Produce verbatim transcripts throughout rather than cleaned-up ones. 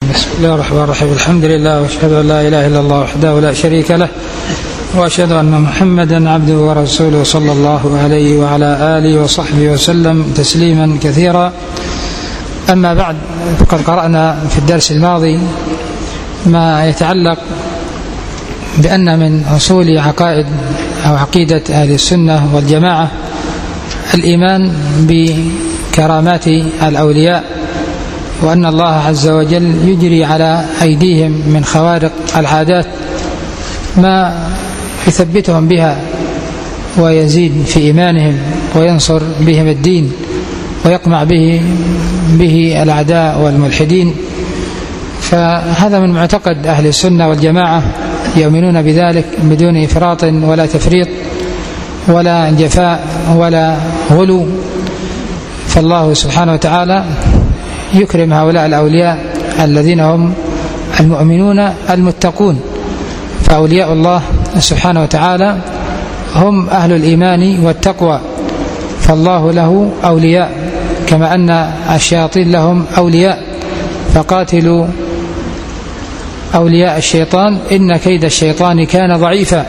بسم الله الرحمن الرحيم. الحمد لله واشهد ان لا اله الا الله وحده لا شريك له واشهد ان محمدا عبده ورسوله صلى الله عليه وعلى اله وصحبه وسلم تسليما كثيرا. اما بعد، فقد قرانا في الدرس الماضي ما يتعلق بان من اصول عقائد او عقيده اهل السنه والجماعه الايمان بكرامات الاولياء، وأن الله عز وجل يجري على أيديهم من خوارق العادات ما يثبتهم بها ويزيد في إيمانهم وينصر بهم الدين ويقمع به به الأعداء والملحدين. فهذا من معتقد أهل السنة والجماعة، يؤمنون بذلك بدون إفراط ولا تفريط ولا جفاء ولا غلو. فالله سبحانه وتعالى يكرم هؤلاء الأولياء الذين هم المؤمنون المتقون، فأولياء الله سبحانه وتعالى هم أهل الإيمان والتقوى، فالله له أولياء كما أن الشياطين لهم أولياء، فقاتلوا أولياء الشيطان إن كيد الشيطان كان ضعيفا.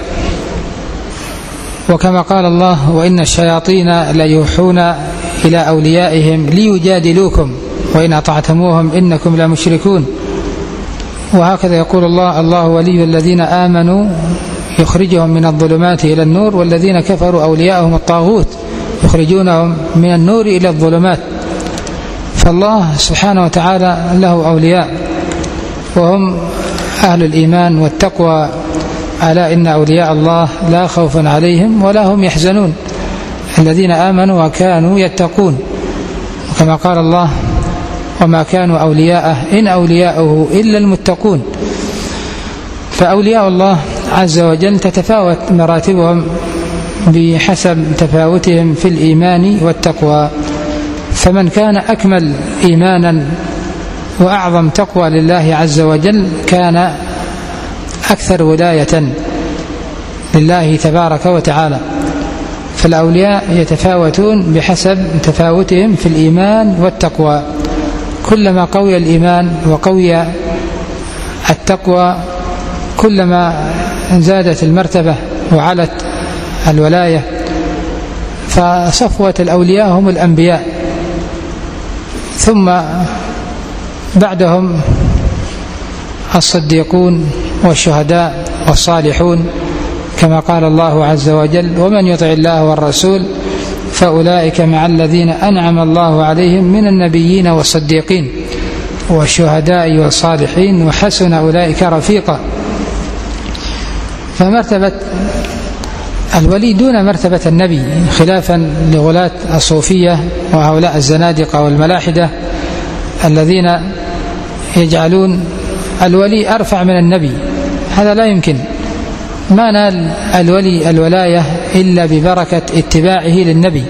وكما قال الله: وإن الشياطين ليوحون إلى أوليائهم ليجادلوكم وإن أطعتموهم إنكم لمشركون. وهكذا يقول الله: الله ولي الذين آمنوا يخرجهم من الظلمات إلى النور والذين كفروا أولياءهم الطاغوت يخرجونهم من النور إلى الظلمات. فالله سبحانه وتعالى له أولياء وهم أهل الإيمان والتقوى. ألا إن أولياء الله لا خوف عليهم ولا هم يحزنون الذين آمنوا وكانوا يتقون. وكما قال الله: وما كانوا أولياءه إن أولياؤه إلا المتقون. فأولياء الله عز وجل تتفاوت مراتبهم بحسب تفاوتهم في الإيمان والتقوى، فمن كان أكمل إيمانا وأعظم تقوى لله عز وجل كان أكثر ولاية لله تبارك وتعالى. فالأولياء يتفاوتون بحسب تفاوتهم في الإيمان والتقوى، كلما قوي الإيمان وقوي التقوى كلما زادت المرتبة وعلت الولاية. فصفوة الأولياء هم الأنبياء، ثم بعدهم الصديقون والشهداء والصالحون، كما قال الله عز وجل: ومن يطع الله والرسول فأولئك مع الذين أنعم الله عليهم من النبيين والصديقين والشهداء والصالحين وحسن أولئك رفيقا. فمرتبة الولي دون مرتبة النبي، خلافا لغلاة الصوفية وهؤلاء الزنادقة والملاحدة الذين يجعلون الولي أرفع من النبي. هذا لا يمكن. ما نال الولي الولاية إلا ببركة اتباعه للنبي.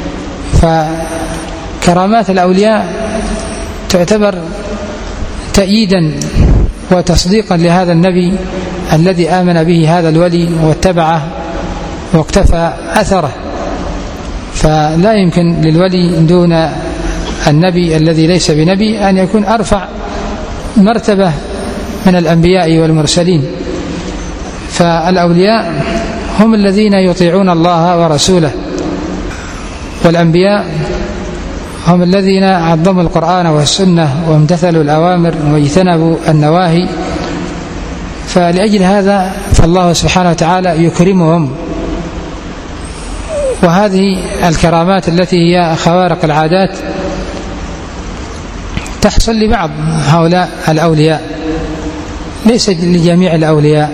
فكرامات الأولياء تعتبر تأييدا وتصديقا لهذا النبي الذي آمن به هذا الولي واتبعه واقتفى أثره. فلا يمكن للولي دون النبي الذي ليس بنبي أن يكون أرفع مرتبة من الأنبياء والمرسلين. فالأولياء هم الذين يطيعون الله ورسوله، والأنبياء هم الذين عظموا القرآن والسنة وامتثلوا الأوامر واجتنبوا النواهي. فلأجل هذا فالله سبحانه وتعالى يكرمهم. وهذه الكرامات التي هي خوارق العادات تحصل لبعض هؤلاء الأولياء، ليس لجميع الأولياء.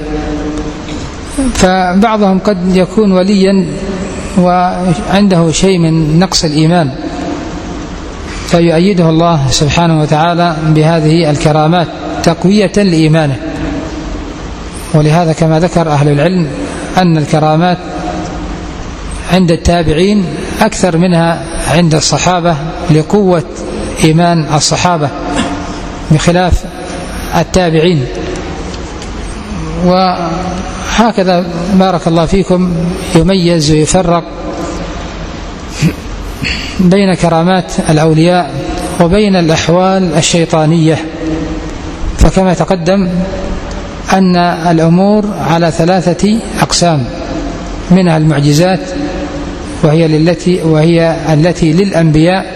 فبعضهم قد يكون وليا وعنده شيء من نقص الإيمان، فيؤيده الله سبحانه وتعالى بهذه الكرامات تقوية لإيمانه. ولهذا كما ذكر أهل العلم أن الكرامات عند التابعين أكثر منها عند الصحابة لقوة إيمان الصحابة بخلاف التابعين. وهكذا بارك الله فيكم يميز ويفرق بين كرامات الأولياء وبين الأحوال الشيطانية. وكما تقدم أن الأمور على ثلاثة أقسام، منها المعجزات وهي التي وهي التي للأنبياء،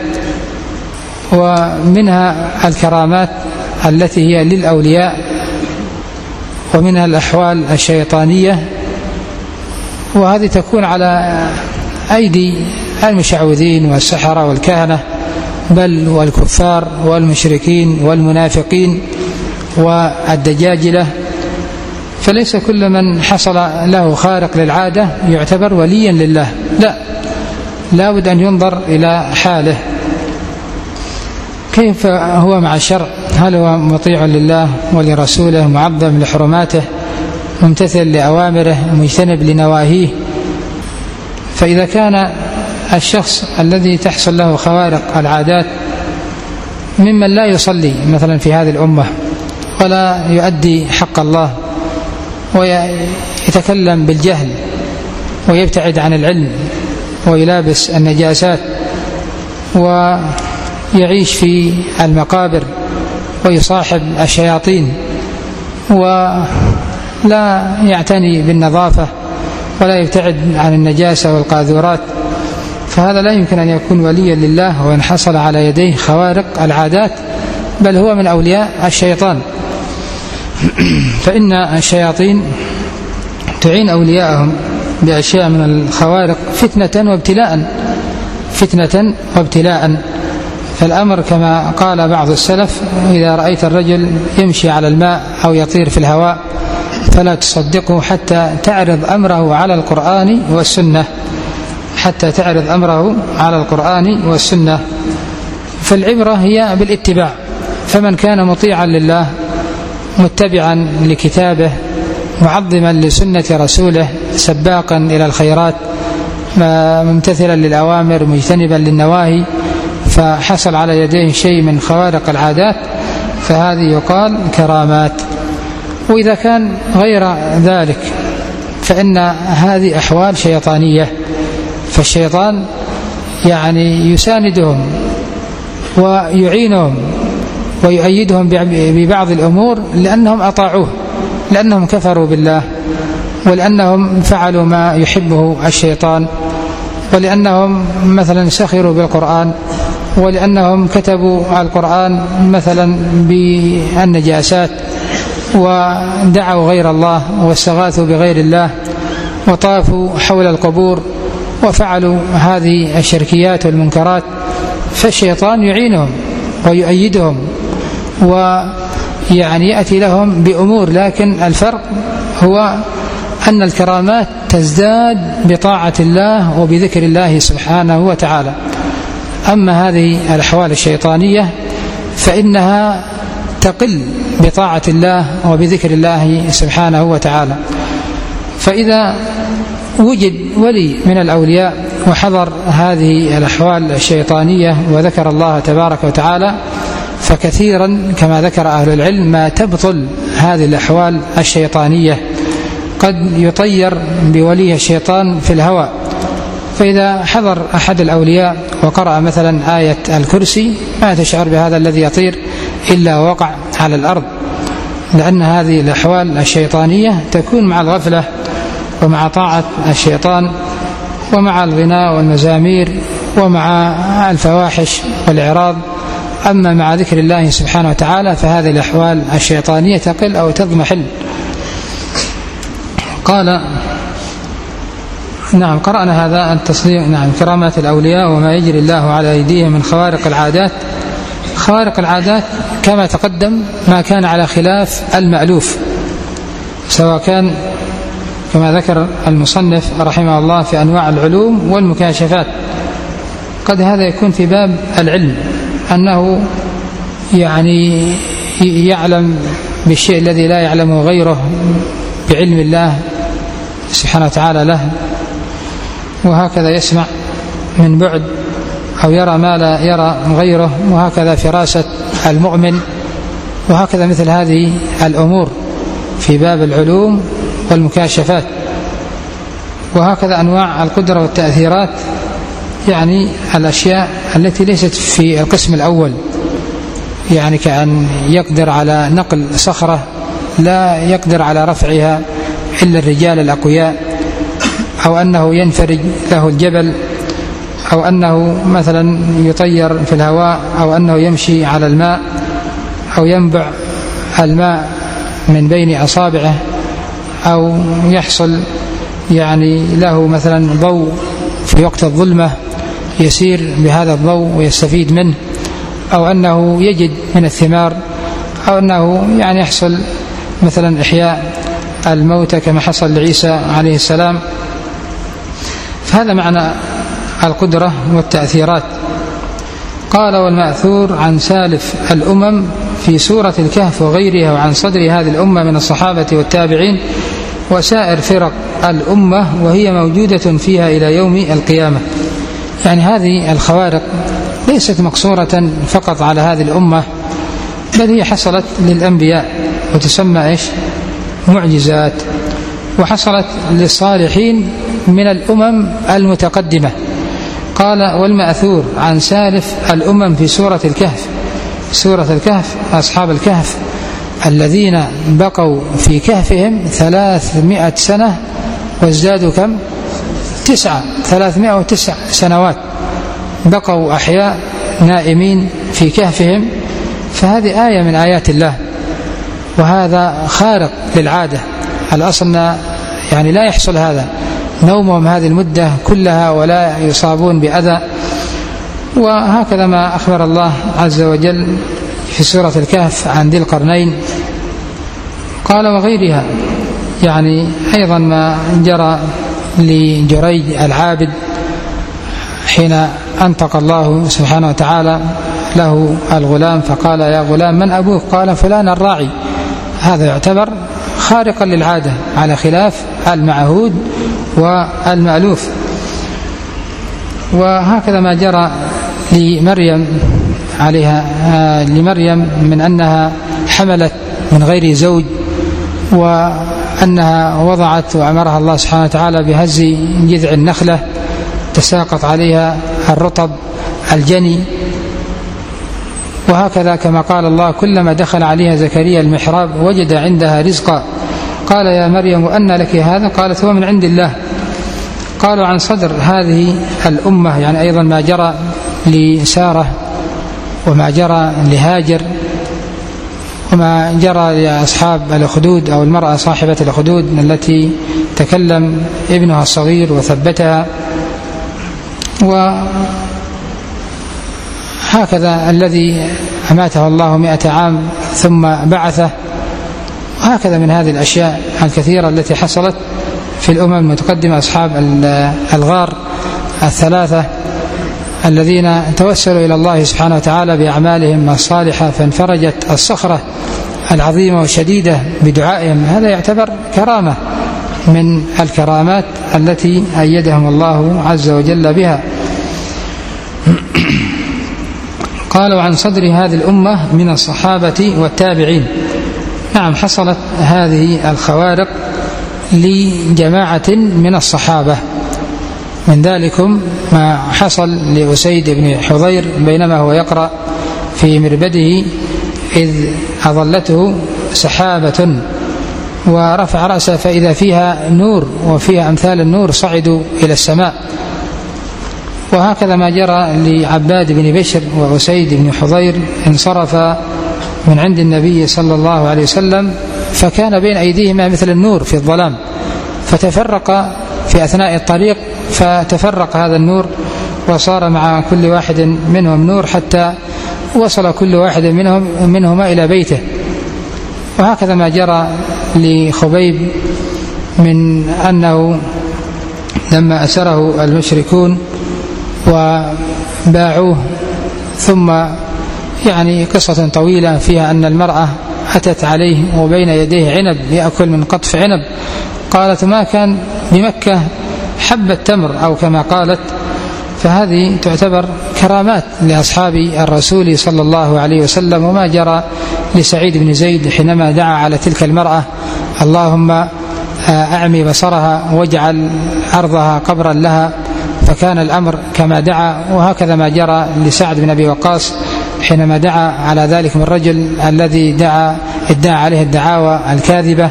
ومنها الكرامات التي هي للأولياء، ومنها الأحوال الشيطانية، وهذه تكون على أيدي المشعوذين والسحرة والكهنة، بل والكفار والمشركين والمنافقين والدجاجلة. فليس كل من حصل له خارق للعادة يعتبر وليا لله، لا، لا بد أن ينظر إلى حاله، كيف هو مع الشرع، هل هو مطيع لله ولرسوله، معظم لحرماته، ممتثل لأوامره، مجتنب لنواهيه. فإذا كان الشخص الذي تحصل له خوارق العادات ممن لا يصلي مثلا في هذه الأمة ولا يؤدي حق الله ويتكلم بالجهل ويبتعد عن العلم ويلابس النجاسات ويعيش في المقابر ويصاحب الشياطين ولا يعتني بالنظافة ولا يبتعد عن النجاسة والقاذورات، فهذا لا يمكن أن يكون وليا لله وإن حصل على يديه خوارق العادات، بل هو من أولياء الشيطان. فإن الشياطين تعين أولياءهم بأشياء من الخوارق فتنة وابتلاء فتنة وابتلاء فالأمر كما قال بعض السلف: إذا رأيت الرجل يمشي على الماء أو يطير في الهواء فلا تصدقه حتى تعرض أمره على القرآن والسنة حتى تعرض أمره على القرآن والسنة. فالعبرة هي بالاتباع، فمن كان مطيعا لله متبعا لكتابه معظما لسنة رسوله سباقا إلى الخيرات ممتثلا للأوامر مجتنبا للنواهي، فحصل على يديه شيء من خوارق العادات، فهذه يقال كرامات. وإذا كان غير ذلك فإن هذه أحوال شيطانية، فالشيطان يعني يساندهم ويعينهم ويؤيدهم ببعض الأمور لأنهم أطاعوه، لأنهم كفروا بالله، ولأنهم فعلوا ما يحبه الشيطان، ولأنهم مثلا سخروا بالقرآن، ولأنهم كتبوا القرآن مثلا بالنجاسات ودعوا غير الله واستغاثوا بغير الله وطافوا حول القبور وفعلوا هذه الشركيات والمنكرات، فالشيطان يعينهم ويؤيدهم ويعني يأتي لهم بأمور، لكن الفرق هو أن الكرامات تزداد بطاعة الله وبذكر الله سبحانه وتعالى. أما هذه الأحوال الشيطانية فإنها تقل بطاعة الله وبذكر الله سبحانه وتعالى. فإذا وجد ولي من الأولياء وحضر هذه الأحوال الشيطانية وذكر الله تبارك وتعالى، فكثيرا كما ذكر أهل العلم ما تبطل هذه الأحوال الشيطانية، قد يطير بولي الشيطان في الهواء. فإذا حضر أحد الأولياء وقرأ مثلا آية الكرسي ما تشعر بهذا الذي يطير إلا وقع على الأرض، لأن هذه الأحوال الشيطانية تكون مع الغفلة ومع طاعة الشيطان ومع الغناء والمزامير ومع الفواحش والإعراض. أما مع ذكر الله سبحانه وتعالى فهذه الأحوال الشيطانية تقل أو تضمحل. قال نعم قرأنا هذا التصديق. نعم كرامات الأولياء وما يجري الله على أيديهم من خوارق العادات. خوارق العادات كما تقدم ما كان على خلاف المألوف، سواء كان كما ذكر المصنف رحمه الله في أنواع العلوم والمكاشفات، قد هذا يكون في باب العلم، أنه يعني يعلم بالشيء الذي لا يعلمه غيره بعلم الله سبحانه وتعالى له، وهكذا يسمع من بعد أو يرى ما لا يرى غيره، وهكذا فراسة المؤمن، وهكذا مثل هذه الأمور في باب العلوم والمكاشفات. وهكذا أنواع القدرة والتأثيرات، يعني الأشياء التي ليست في القسم الأول يعني كأن يقدر على نقل صخرة لا يقدر على رفعها إلا الرجال الأقوياء، أو أنه ينفرج له الجبل، أو أنه مثلا يطير في الهواء، أو أنه يمشي على الماء، أو ينبع الماء من بين أصابعه، أو يحصل يعني له مثلا ضوء في وقت الظلمة يسير بهذا الضوء ويستفيد منه، أو أنه يجد من الثمار، أو أنه يعني يحصل مثلا إحياء الموتى كما حصل لعيسى عليه السلام. فهذا معنى القدرة والتأثيرات. قال: والمأثور عن سالف الأمم في سورة الكهف وغيرها وعن صدر هذه الأمة من الصحابة والتابعين وسائر فرق الأمة وهي موجودة فيها إلى يوم القيامة. يعني هذه الخوارق ليست مقصورة فقط على هذه الأمة، بل هي حصلت للأنبياء وتسمى إيش؟ معجزات، وحصلت للصالحين من الأمم المتقدمة. قال: والمأثور عن سالف الأمم في سورة الكهف. سورة الكهف أصحاب الكهف الذين بقوا في كهفهم ثلاثمائة سنة وازدادوا كم؟ تسعة ثلاثمائة وتسع سنوات بقوا أحياء نائمين في كهفهم. فهذه آية من آيات الله، وهذا خارق للعادة. الأصل يعني لا يحصل هذا، نومهم هذه المدة كلها ولا يصابون بأذى. وهكذا ما أخبر الله عز وجل في سورة الكهف عن ذي القرنين. قال: وغيرها، يعني أيضا ما جرى لجريج العابد حين أنطق الله سبحانه وتعالى له الغلام فقال: يا غلام من أبوك؟ قال: فلان الراعي. هذا يعتبر خارقا للعادة على خلاف المعهود والمألوف. وهكذا ما جرى لمريم عليها لمريم من أنها حملت من غير زوج، وأنها وضعت وأمرها الله سبحانه وتعالى بهز جذع النخلة تساقط عليها الرطب الجني. وهكذا كما قال الله: كلما دخل عليها زكريا المحراب وجد عندها رزقا قال: يا مريم أنى لك هذا؟ قالت: هو من عند الله. قالوا عن صدر هذه الأمة يعني أيضا ما جرى لسارة، وما جرى لهاجر، وما جرى لأصحاب الأخدود أو المرأة صاحبة الأخدود التي تكلم ابنها الصغير وثبتها. وهكذا الذي أماته الله مئة عام ثم بعثه. وهكذا من هذه الأشياء الكثيرة التي حصلت في الأمم المتقدمة. أصحاب الغار الثلاثة الذين توسلوا إلى الله سبحانه وتعالى بأعمالهم الصالحة فانفرجت الصخرة العظيمة والشديدة بدعائهم، هذا يعتبر كرامة من الكرامات التي أيدهم الله عز وجل بها. قالوا عن صدر هذه الأمة من الصحابة والتابعين. نعم، حصلت هذه الخوارق لجماعة من الصحابة، من ذلكم ما حصل لأسيد بن حضير بينما هو يقرأ في مربده إذ أظلته سحابة ورفع رأسه فإذا فيها نور وفيها أمثال النور صعدوا إلى السماء. وهكذا ما جرى لعباد بن بشر وأسيد بن حضير، انصرف من عند النبي صلى الله عليه وسلم فكان بين أيديهما مثل النور في الظلام، فتفرق في أثناء الطريق، فتفرق هذا النور وصار مع كل واحد منهم نور حتى وصل كل واحد منهم منهما إلى بيته. وهكذا ما جرى لخبيب من أنه لما أسره المشركون وباعوه، ثم يعني قصة طويلة فيها أن المرأة أتت عليه وبين يديه عنب يأكل من قطف عنب، قالت: ما كان بمكة حبة تمر أو كما قالت. فهذه تعتبر كرامات لأصحاب الرسول صلى الله عليه وسلم. وما جرى لسعيد بن زيد حينما دعا على تلك المرأة: اللهم أعمي بصرها واجعل أرضها قبرا لها، فكان الأمر كما دعا. وهكذا ما جرى لسعد بن أبي وقاص حينما دعا على ذلك من الرجل الذي دعا ادعى عليه الدعاوى الكاذبة.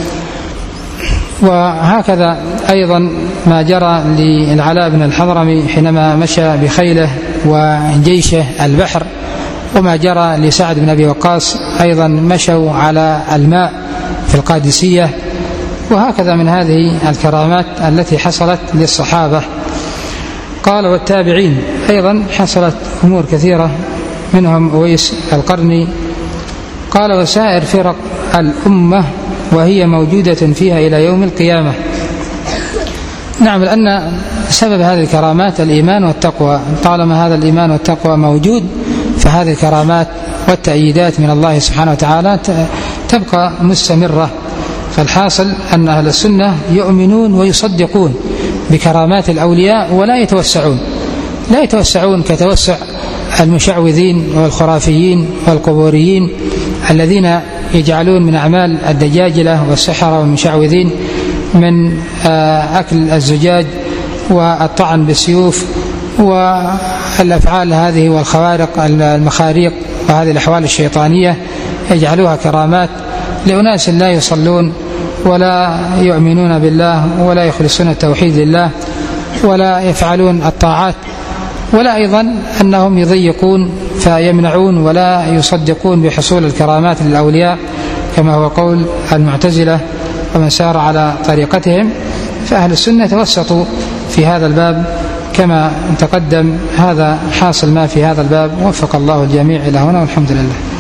وهكذا أيضا ما جرى للعلاء بن الحضرمي حينما مشى بخيله وجيشه البحر، وما جرى لسعد بن أبي وقاص أيضا مشوا على الماء في القادسية. وهكذا من هذه الكرامات التي حصلت للصحابة. قال والتابعين أيضا حصلت أمور كثيرة، منهم أويس القرني. قال وسائر فرق الأمة وهي موجودة فيها إلى يوم القيامة. نعم، لأن سبب هذه الكرامات الإيمان والتقوى، طالما هذا الإيمان والتقوى موجود فهذه الكرامات والتأييدات من الله سبحانه وتعالى تبقى مستمرة. فالحاصل أن أهل السنة يؤمنون ويصدقون بكرامات الأولياء ولا يتوسعون لا يتوسعون كتوسع المشعوذين والخرافيين والقبوريين الذين يجعلون من أعمال الدجاجلة والسحرة والمشعوذين من أكل الزجاج والطعن بالسيوف والأفعال هذه والخوارق المخاريق وهذه الأحوال الشيطانية، يجعلوها كرامات لأناس لا يصلون ولا يؤمنون بالله ولا يخلصون التوحيد لله ولا يفعلون الطاعات، ولا أيضا أنهم يضيقون فيمنعون ولا يصدقون بحصول الكرامات للأولياء كما هو قول المعتزلة ومن سار على طريقتهم. فأهل السنة توسطوا في هذا الباب كما تقدم. هذا حاصل ما في هذا الباب، وفق الله الجميع إلى هنا والحمد لله.